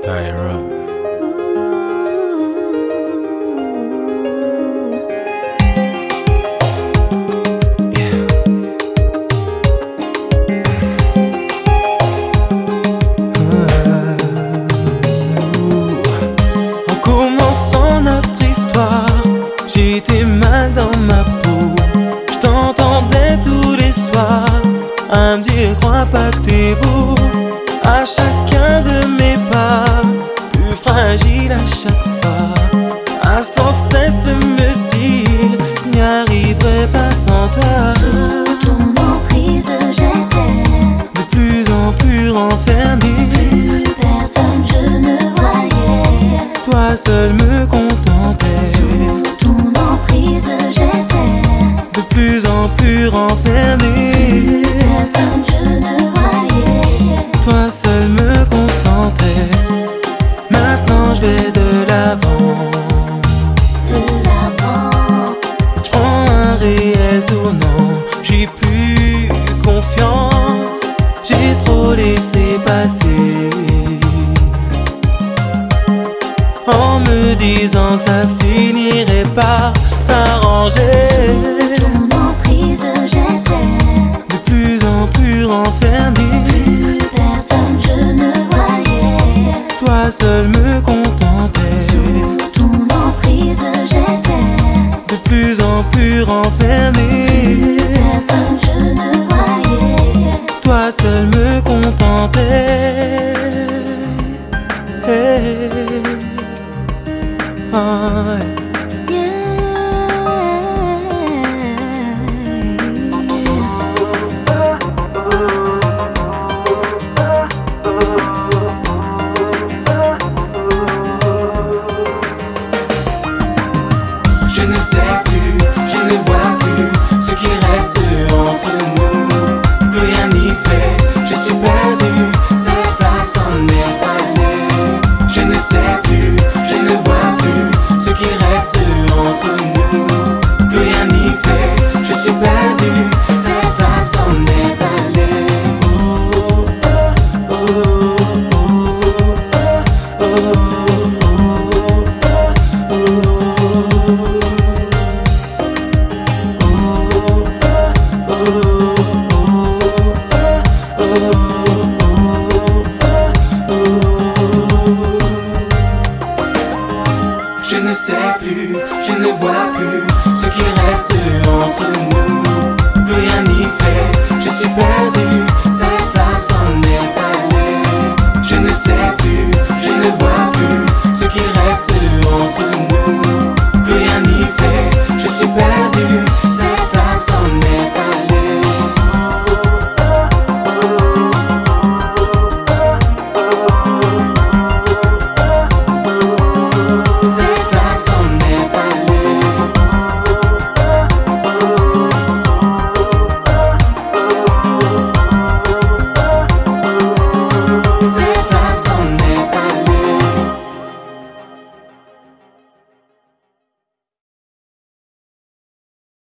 Tyrone. En commençant notre histoire, j'étais mal dans ma peau. Je t'entendais tous les soirs à me dire crois pas que t'es beau. À chacun de mes pas, plus fragile à chaque fois, à sans cesse me dire je n'y arriverai pas sans toi. Sous ton emprise j'étais de plus en plus renfermé. Plus personne je ne voyais. Toi seul me contentais. Sous ton emprise j'étais de plus en plus renfermé. Plus personne je ne voyais. Toi seul me contentais. Maintenant je vais de l'avant. De l'avant, Je prends un réel tournant. J'suis plus confiant. J'ai trop laissé passer. En me disant que ça finirait par s'arranger. sous ton emprise j'étais De plus en plus renfermé. Plus personne je ne voyais. Toi seul me contentais. Sous ton emprise j'étais De plus en plus renfermé. Plus personne je ne voyais. Toi seul me contentais. Hey. Ah, ouais. Je ne sais plus, je ne vois plus ce qui reste entre nous. Plus rien n'y fait, je suis perdu, cette flamme s'en est allée. Je ne sais plus, je ne vois plus ce qui reste entre nous. Plus rien n'y fait, je suis perdu, cette flamme s'en est allée. Oh, oh, oh, oh, oh, oh, oh, oh. Je ne sais plus, je ne vois plus ce qui reste entre nous. Plus rien n'y fait, je suis perdu.